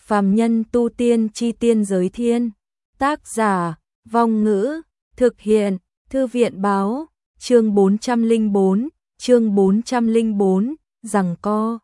Phàm nhân tu tiên chi tiên giới thiên. Tác giả, Vong Ngữ, thực hiện, Thư viện báo, chương 404, rằng co.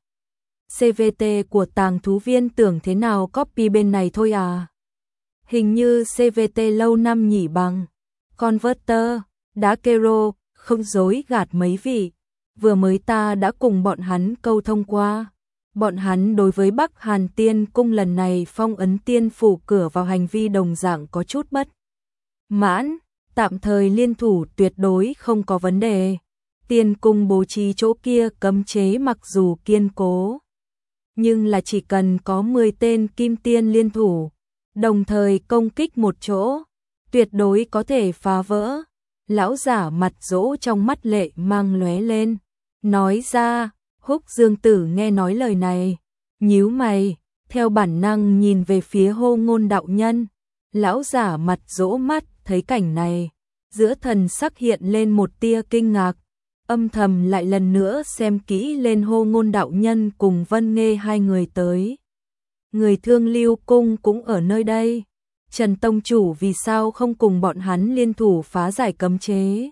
CVT của Tàng Thú Viên tưởng thế nào copy bên này thôi à. Hình như CVT lâu năm nhỉ bằng. Converter, đá kero, không dối gạt mấy vị. Vừa mới ta đã cùng bọn hắn câu thông qua. Bọn hắn đối với Bắc Hàn Tiên Cung lần này phong ấn tiên phủ cửa vào hành vi đồng dạng có chút bất mãn, tạm thời liên thủ tuyệt đối không có vấn đề. Tiên Cung bố trí chỗ kia cấm chế mặc dù kiên cố, nhưng là chỉ cần có 10 tên kim tiên liên thủ, đồng thời công kích một chỗ, tuyệt đối có thể phá vỡ. Lão giả mặt dỗ trong mắt lệ mang lóe lên, nói ra. Húc Dương Tử nghe nói lời này, nhíu mày, theo bản năng nhìn về phía Hô Ngôn đạo nhân. Lão giả mặt dỗ mắt thấy cảnh này, giữa thần sắc hiện lên một tia kinh ngạc, âm thầm lại lần nữa xem kỹ lên Hô Ngôn đạo nhân cùng Vân Nghê hai người tới. Người Thương Lưu Cung cũng ở nơi đây, Trần Tông Chủ vì sao không cùng bọn hắn liên thủ phá giải cấm chế?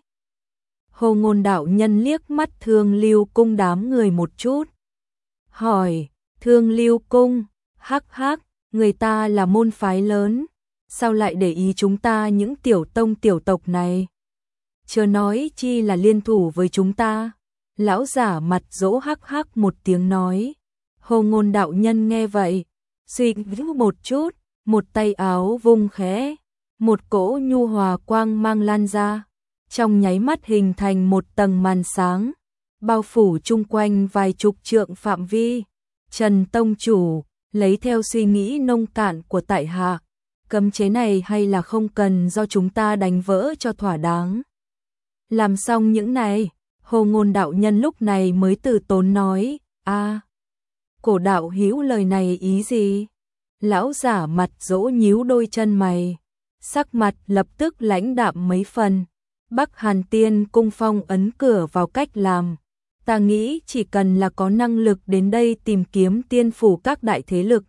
Hô Ngôn đạo nhân liếc mắt Thương Lưu Cung đám người một chút, hỏi, Thương Lưu Cung, hắc hắc, người ta là môn phái lớn, sao lại để ý chúng ta những tiểu tông tiểu tộc này? Chớ nói chi là liên thủ với chúng ta. Lão giả mặt dỗ hắc hắc một tiếng nói. Hô Ngôn đạo nhân nghe vậy, suy nghĩ một chút, một tay áo vung khẽ, một cỗ nhu hòa quang mang lan ra, trong nháy mắt hình thành một tầng màn sáng, bao phủ chung quanh vài chục trượng phạm vi. Trần Tông Chủ, lấy theo suy nghĩ nông cạn của tại hạ, cấm chế này hay là không cần do chúng ta đánh vỡ cho thỏa đáng. Làm xong những này, Hô Ngôn đạo nhân lúc này mới từ tốn nói, Cổ đạo hữu lời này ý gì? Lão giả mặt dỗ nhíu đôi chân mày, sắc mặt lập tức lãnh đạm mấy phần. Bắc Hàn Tiên Cung phong ấn cửa vào cách làm. Ta nghĩ chỉ cần là có năng lực đến đây tìm kiếm tiên phủ các đại thế lực,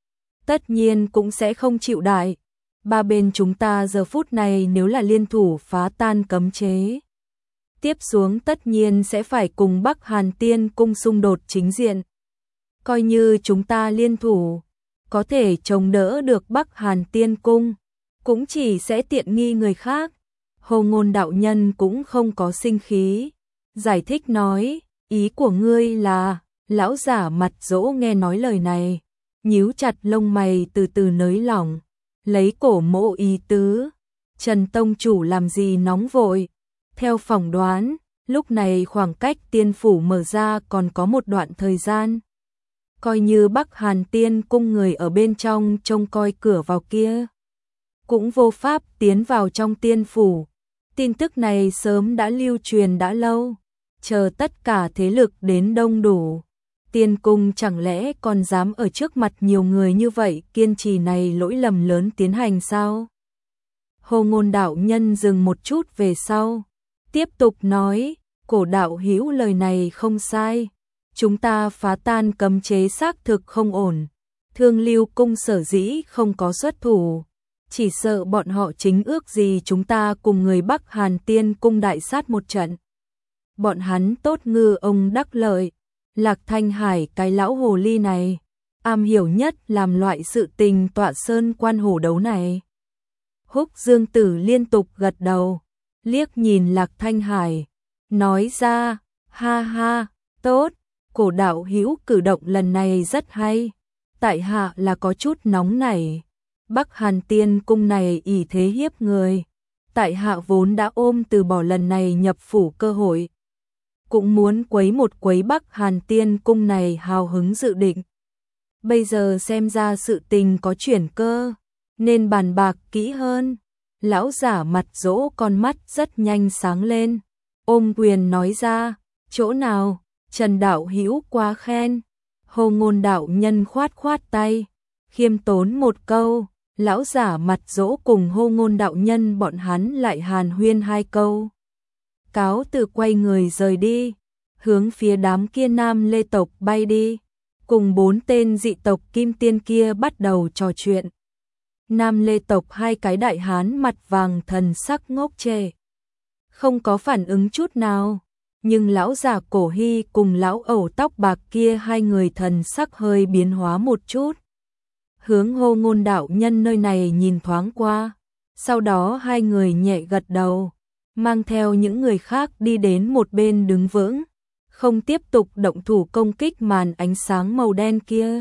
tất nhiên cũng sẽ không chịu đại. Ba bên chúng ta giờ phút này nếu là liên thủ phá tan cấm chế, tiếp xuống tất nhiên sẽ phải cùng Bắc Hàn Tiên Cung xung đột chính diện. Coi như chúng ta liên thủ, có thể chống đỡ được Bắc Hàn Tiên Cung, cũng chỉ sẽ tiện nghi người khác. Hô Ngôn đạo nhân cũng không có sinh khí, giải thích nói, ý của ngươi là. Lão giả mặt dỗ nghe nói lời này, nhíu chặt lông mày từ từ nới lỏng, lấy cổ mộ ý tứ. Trần Tông Chủ làm gì nóng vội? Theo phỏng đoán, lúc này khoảng cách tiên phủ mở ra còn có một đoạn thời gian. Coi như Bắc Hàn Tiên Cung người ở bên trong trông coi cửa vào kia, cũng vô pháp tiến vào trong tiên phủ. Tin tức này sớm đã lưu truyền đã lâu, chờ tất cả thế lực đến đông đủ, Tiên Cung chẳng lẽ còn dám ở trước mặt nhiều người như vậy kiên trì này lỗi lầm lớn tiến hành sao? Hô Ngôn đạo nhân dừng một chút về sau, tiếp tục nói, cổ đạo hữu lời này không sai, chúng ta phá tan cấm chế xác thực không ổn. Thương Lưu Cung sở dĩ không có xuất thủ, chỉ sợ bọn họ chính ước gì chúng ta cùng người Bắc Hàn Tiên Cung đại sát một trận. Bọn hắn tốt ngư ông đắc lợi, Lạc Thanh Hải cái lão hồ ly này, am hiểu nhất làm loại sự tình tọa sơn quan hổ đấu này. Húc Dương Tử liên tục gật đầu, liếc nhìn Lạc Thanh Hải, nói ra, ha ha, tốt, cổ đạo hữu cử động lần này rất hay, tại hạ là có chút nóng nảy. Bắc Hàn Tiên Cung này ỷ thế hiếp người, tại hạ vốn đã ôm từ bỏ lần này nhập phủ cơ hội, cũng muốn quấy một quấy Bắc Hàn Tiên Cung này hào hứng dự định. Bây giờ xem ra sự tình có chuyển cơ, nên bàn bạc kỹ hơn. Lão giả mặt dỗ con mắt rất nhanh sáng lên, ôm quyền nói ra, chỗ nào? Trần đạo hữu quá khen. Hô Ngôn đạo nhân khoát khoát tay, khiêm tốn một câu. Lão giả mặt dỗ cùng Hô Ngôn đạo nhân bọn hắn lại hàn huyên hai câu, cáo từ quay người rời đi, hướng phía đám kia Nam Lê tộc bay đi. cùng 4 tên dị tộc kim tiên kia bắt đầu trò chuyện. Nam Lê tộc 2 cái đại hán mặt vàng thần sắc ngốc trệ, không có phản ứng chút nào, nhưng lão già Cổ Hy cùng lão ẩu tóc bạc kia 2 người thần sắc hơi biến hóa một chút. Hướng Hô Ngôn đạo nhân nơi này nhìn thoáng qua, sau đó 2 người nhẹ gật đầu, mang theo những người khác đi đến một bên đứng vững, không tiếp tục động thủ công kích màn ánh sáng màu đen kia.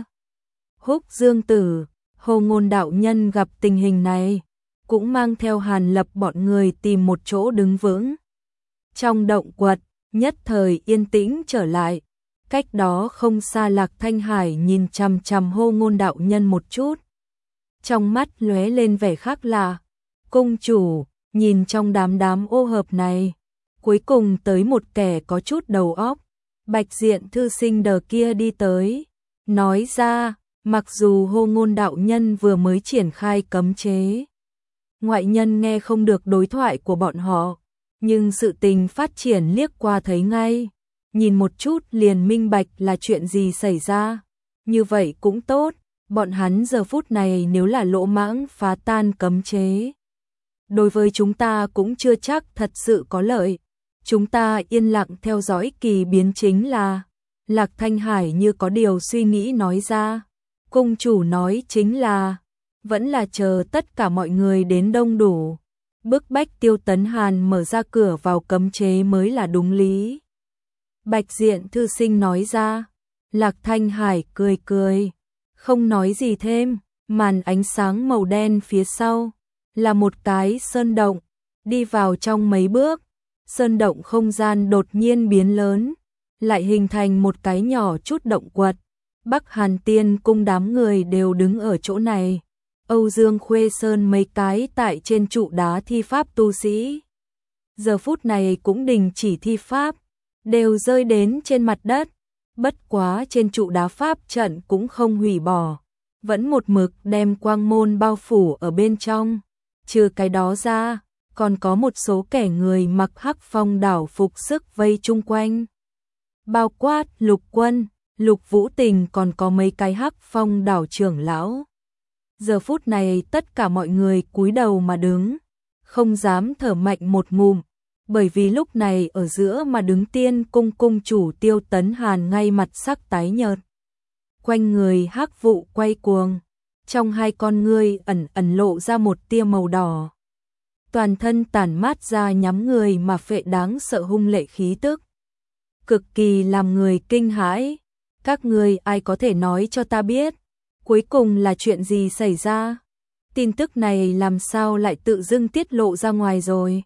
Húc Dương Tử, Hô Ngôn đạo nhân gặp tình hình này, cũng mang theo Hàn Lập bọn người tìm một chỗ đứng vững. Trong động quật, nhất thời yên tĩnh trở lại, cách đó không xa Lạc Thanh Hải nhìn chằm chằm Hô Ngôn đạo nhân một chút. Trong mắt lóe lên vẻ khác lạ, công chủ, nhìn trong đám ô hợp này, cuối cùng tới một kẻ có chút đầu óc. Bạch diện thư sinh đờ kia đi tới, nói ra, mặc dù Hô Ngôn đạo nhân vừa mới triển khai cấm chế, ngoại nhân nghe không được đối thoại của bọn họ, nhưng sự tình phát triển liếc qua thấy ngay, nhìn một chút liền minh bạch là chuyện gì xảy ra. Như vậy cũng tốt, bọn hắn giờ phút này nếu là lỗ mãng phá tan cấm chế, đối với chúng ta cũng chưa chắc thật sự có lợi. Chúng ta yên lặng theo dõi kỳ biến chính là. Lạc Thanh Hải như có điều suy nghĩ nói ra. Cung chủ nói chính là, vẫn là chờ tất cả mọi người đến đông đủ, bức bách Tiêu Tấn Hàn mở ra cửa vào cấm chế mới là đúng lý. Bạch diện thư sinh nói ra. Lạc Thanh Hải cười cười, không nói gì thêm. Màn ánh sáng màu đen phía sau là một cái sơn động, đi vào trong mấy bước, sơn động không gian đột nhiên biến lớn, lại hình thành một cái nhỏ chút động quật. Bắc Hàn Tiên cung đám người đều đứng ở chỗ này. Âu Dương Khuê Sơn mấy cái tại trên trụ đá thi pháp tu sĩ, giờ phút này cũng đình chỉ thi pháp, đều rơi đến trên mặt đất. Bất quá trên trụ đá pháp trận cũng không hủy bỏ, vẫn một mực đem quang môn bao phủ ở bên trong. Trừ cái đó ra, còn có một số kẻ người mặc hắc phong đảo phục sức vây chung quanh. Bao quát Lục Quân, Lục Vũ Tình, còn có mấy cái hắc phong đảo trưởng lão. Giờ phút này tất cả mọi người cúi đầu mà đứng, không dám thở mạnh một ngụm, bởi vì lúc này ở giữa mà đứng Tiên cung cung chủ Tiêu Tấn Hàn ngay mặt sắc tái nhợt. Quanh người hắc vụ quay cuồng, trong 2 con ngươi ẩn ẩn lộ ra một tia màu đỏ. Toàn thân tản mát ra nhắm người mà phệ đáng sợ hung lệ khí tức, cực kỳ làm người kinh hãi. Các ngươi ai có thể nói cho ta biết, cuối cùng là chuyện gì xảy ra? Tin tức này làm sao lại tự dưng tiết lộ ra ngoài rồi?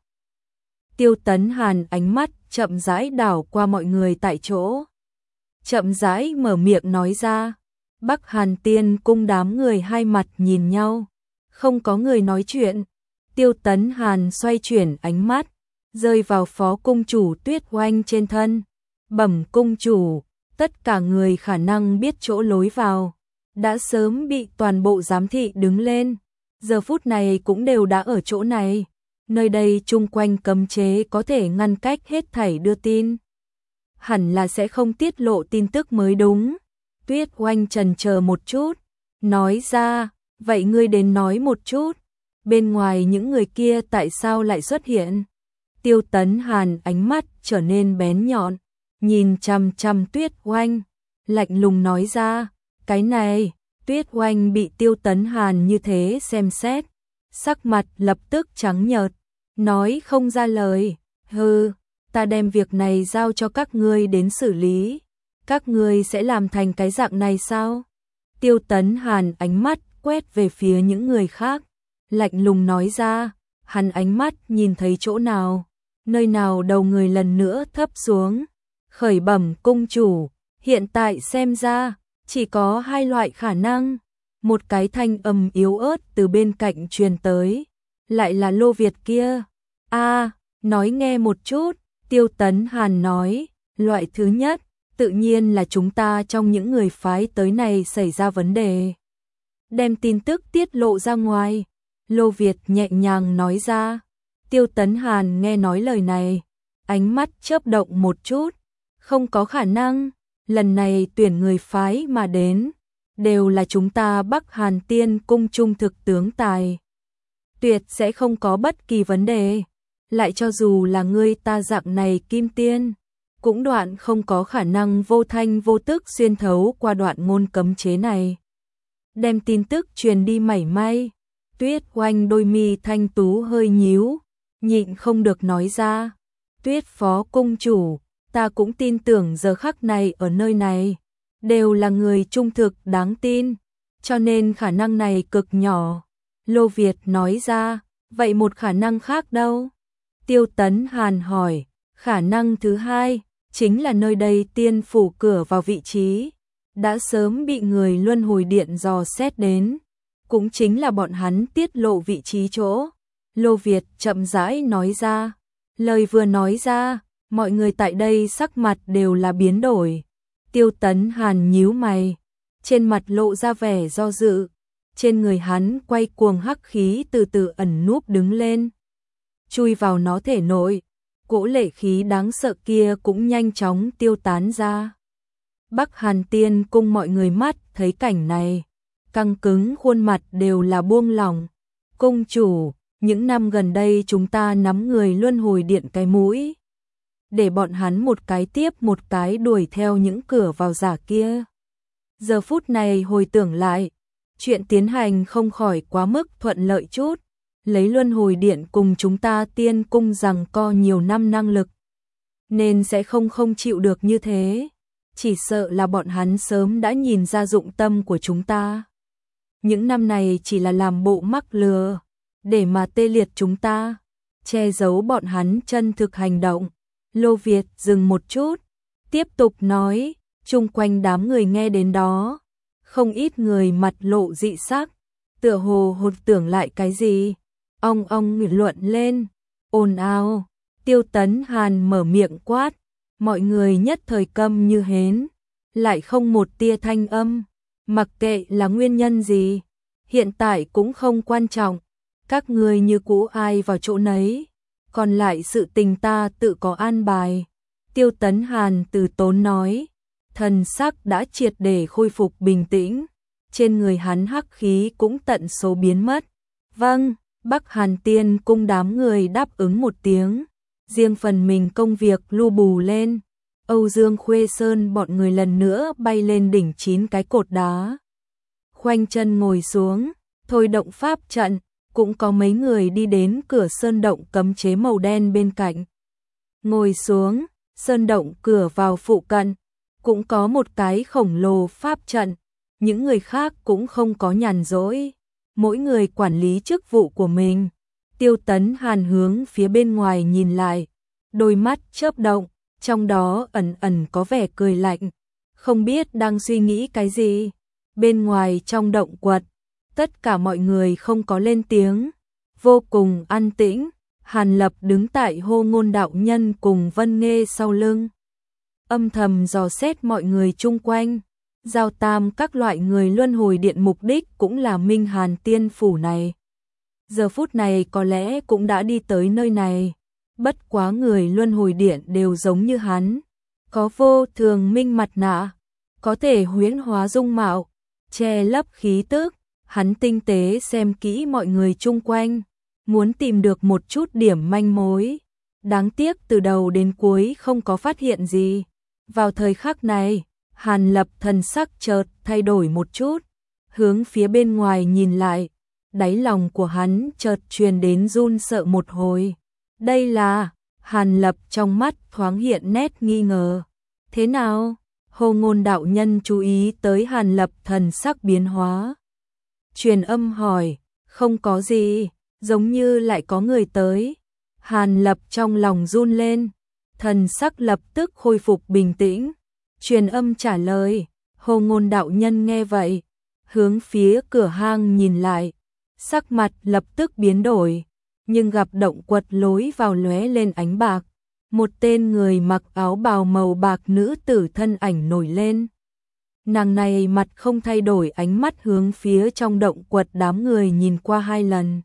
Tiêu Tấn Hàn ánh mắt chậm rãi đảo qua mọi người tại chỗ, chậm rãi mở miệng nói ra. Bắc Hàn Tiên cung đám người hai mặt nhìn nhau, không có người nói chuyện. Tiêu Tấn Hàn xoay chuyển ánh mắt, rơi vào phó cung chủ Tuyết Oanh trên thân. Bẩm cung chủ, tất cả người khả năng biết chỗ lối vào đã sớm bị toàn bộ giám thị đứng lên, giờ phút này cũng đều đã ở chỗ này. Nơi đây chung quanh cấm chế có thể ngăn cách hết thảy đưa tin, hẳn là sẽ không tiết lộ tin tức mới đúng. Tuyết Oanh chần chờ một chút, nói ra, vậy ngươi đến nói một chút, bên ngoài những người kia tại sao lại xuất hiện? Tiêu Tấn Hàn ánh mắt trở nên bén nhọn, nhìn chằm chằm Tuyết Oanh, lạnh lùng nói ra, cái này. Tuyết Oanh bị Tiêu Tấn Hàn như thế xem xét, sắc mặt lập tức trắng nhợt, nói không ra lời. Hừ, ta đem việc này giao cho các ngươi đến xử lý, các ngươi sẽ làm thành cái dạng này sao? Tiêu Tấn Hàn ánh mắt quét về phía những người khác, lạnh lùng nói ra. Hắn ánh mắt nhìn thấy chỗ nào, nơi nào đầu người lần nữa thấp xuống. Khởi bẩm cung chủ, hiện tại xem ra chỉ có 2 loại khả năng. Một cái thanh âm yếu ớt từ bên cạnh truyền tới, lại là Lô Việt kia. Nói nghe một chút. Tiêu Tấn Hàn nói, loại thứ nhất, tự nhiên là chúng ta trong những người phái tới này xảy ra vấn đề, đem tin tức tiết lộ ra ngoài. Lô Việt nhẹ nhàng nói ra. Tiêu Tấn Hàn nghe nói lời này, ánh mắt chớp động một chút, không có khả năng. lần này tuyển người phái mà đến, đều là chúng ta Bắc Hàn Tiên cung trung thực tướng tài. Tuyệt sẽ không có bất kỳ vấn đề, lại cho dù là ngươi ta dạng này kim tiên, cũng đoạn không có khả năng vô thanh vô tức xuyên thấu qua đoạn ngôn cấm chế này. Đem tin tức truyền đi mảy may, Tuyết Oanh đôi mi thanh tú hơi nhíu, nhịn không được nói ra, Tuyết phó cung chủ, ta cũng tin tưởng giờ khắc này ở nơi này, đều là người trung thực đáng tin, cho nên khả năng này cực nhỏ. Lô Việt nói ra, vậy một khả năng khác đâu? Tiêu Tấn Hàn hỏi, khả năng thứ hai, chính là nơi đây tiên phủ cửa vào vị trí, đã sớm bị người luân hồi điện dò xét đến, cũng chính là bọn hắn tiết lộ vị trí chỗ. Lô Việt chậm rãi nói ra, lời vừa nói ra, mọi người tại đây sắc mặt đều là biến đổi. Tiêu Tấn Hàn nhíu mày, trên mặt lộ ra vẻ do dự, trên người hắn quay cuồng hắc khí từ từ ẩn núp đứng lên, chui vào nó thể nội, cỗ lệ khí đáng sợ kia cũng nhanh chóng tiêu tán ra. Bắc Hàn Tiên cung mọi người mắt thấy cảnh này, căng cứng khuôn mặt đều là buông lỏng. Cung chủ, những năm gần đây chúng ta nắm người luân hồi điện cái mũi, để bọn hắn một cái tiếp một cái đuổi theo những cửa vào giả kia. Giờ phút này hồi tưởng lại, chuyện tiến hành không khỏi quá mức thuận lợi chút, lấy luân hồi điện cùng chúng ta tiên cung giằng co nhiều năm năng lực, nên sẽ không chịu được như thế, chỉ sợ là bọn hắn sớm đã nhìn ra dụng tâm của chúng ta. Những năm này chỉ là làm bộ mắc lừa, để mà tê liệt chúng ta, che giấu bọn hắn chân thực hành động. Lô Việt dừng một chút, tiếp tục nói, chung quanh đám người nghe đến đó, không ít người mặt lộ dị sắc, tựa hồ hụt tưởng lại cái gì, ong nghị luận lên, ồn ào. Tiêu Tấn Hàn mở miệng quát, mọi người nhất thời câm như hến, lại không một tia thanh âm, mặc kệ là nguyên nhân gì, hiện tại cũng không quan trọng, các người như cũ ai vào chỗ nấy, còn lại sự tình ta tự có an bài. Tiêu Tấn Hàn từ tốn nói, thần sắc đã triệt để khôi phục bình tĩnh, trên người hắn hắc khí cũng tận số biến mất. Vâng, Bắc Hàn Tiên cung đám người đáp ứng một tiếng, riêng phần mình công việc lu bù lên. Âu Dương Khuê Sơn bọn người lần nữa bay lên đỉnh 9 cái cột đá, khoanh chân ngồi xuống, thôi động pháp trận, cũng có mấy người đi đến cửa sơn động cấm chế màu đen bên cạnh. Ngồi xuống, sơn động cửa vào phụ cận, cũng có một cái khổng lồ pháp trận, những người khác cũng không có nhàn rỗi, mỗi người quản lý chức vụ của mình. Tiêu Tấn Hàn hướng phía bên ngoài nhìn lại, đôi mắt chớp động, trong đó ẩn ẩn có vẻ cười lạnh, không biết đang suy nghĩ cái gì. Bên ngoài trong động quật, tất cả mọi người không có lên tiếng, vô cùng an tĩnh. Hàn Lập đứng tại Hô Ngôn đạo nhân cùng Vân Nghê sau lưng, âm thầm dò xét mọi người chung quanh. Giao Tam các loại người luân hồi điện mục đích cũng là Minh Hàn Tiên phủ này, giờ phút này có lẽ cũng đã đi tới nơi này. Bất quá người luân hồi điện đều giống như hắn, có vô thường minh mặt nạ, có thể huyễn hóa dung mạo, che lấp khí tức. Hắn tinh tế xem kỹ mọi người chung quanh, muốn tìm được một chút điểm manh mối. Đáng tiếc từ đầu đến cuối không có phát hiện gì. Vào thời khắc này, Hàn Lập thần sắc chợt thay đổi một chút, hướng phía bên ngoài nhìn lại, đáy lòng của hắn chợt truyền đến run sợ một hồi. Đây là... Hàn Lập trong mắt thoáng hiện nét nghi ngờ. Thế nào? Hô Ngôn đạo nhân chú ý tới Hàn Lập thần sắc biến hóa, truyền âm hỏi, không có gì, giống như lại có người tới. Hàn Lập trong lòng run lên, thần sắc lập tức khôi phục bình tĩnh, truyền âm trả lời. Hô Ngôn đạo nhân nghe vậy, hướng phía cửa hang nhìn lại, sắc mặt lập tức biến đổi, nhưng gặp động quật lối vào lóe lên ánh bạc, một tên người mặc áo bào màu bạc nữ tử thân ảnh nổi lên. Nàng này mặt không thay đổi, ánh mắt hướng phía trong động quật đám người nhìn qua 2 lần.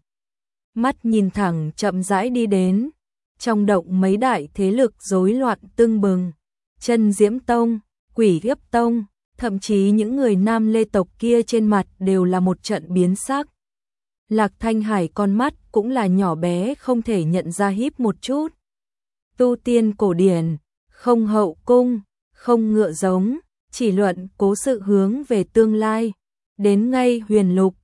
Mắt nhìn thẳng chậm rãi đi đến. Trong động mấy đại thế lực rối loạn tưng bừng. Chân Diễm Tông, Quỷ Yếp Tông, thậm chí những người nam Lê tộc kia trên mặt đều là một trận biến sắc. Lạc Thanh Hải con mắt cũng là nhỏ bé không thể nhận ra híp một chút. Tu tiên cổ điển, không hậu cung, không ngựa giống, chỉ luận cố sự hướng về tương lai. Đến ngay Huyền Lục,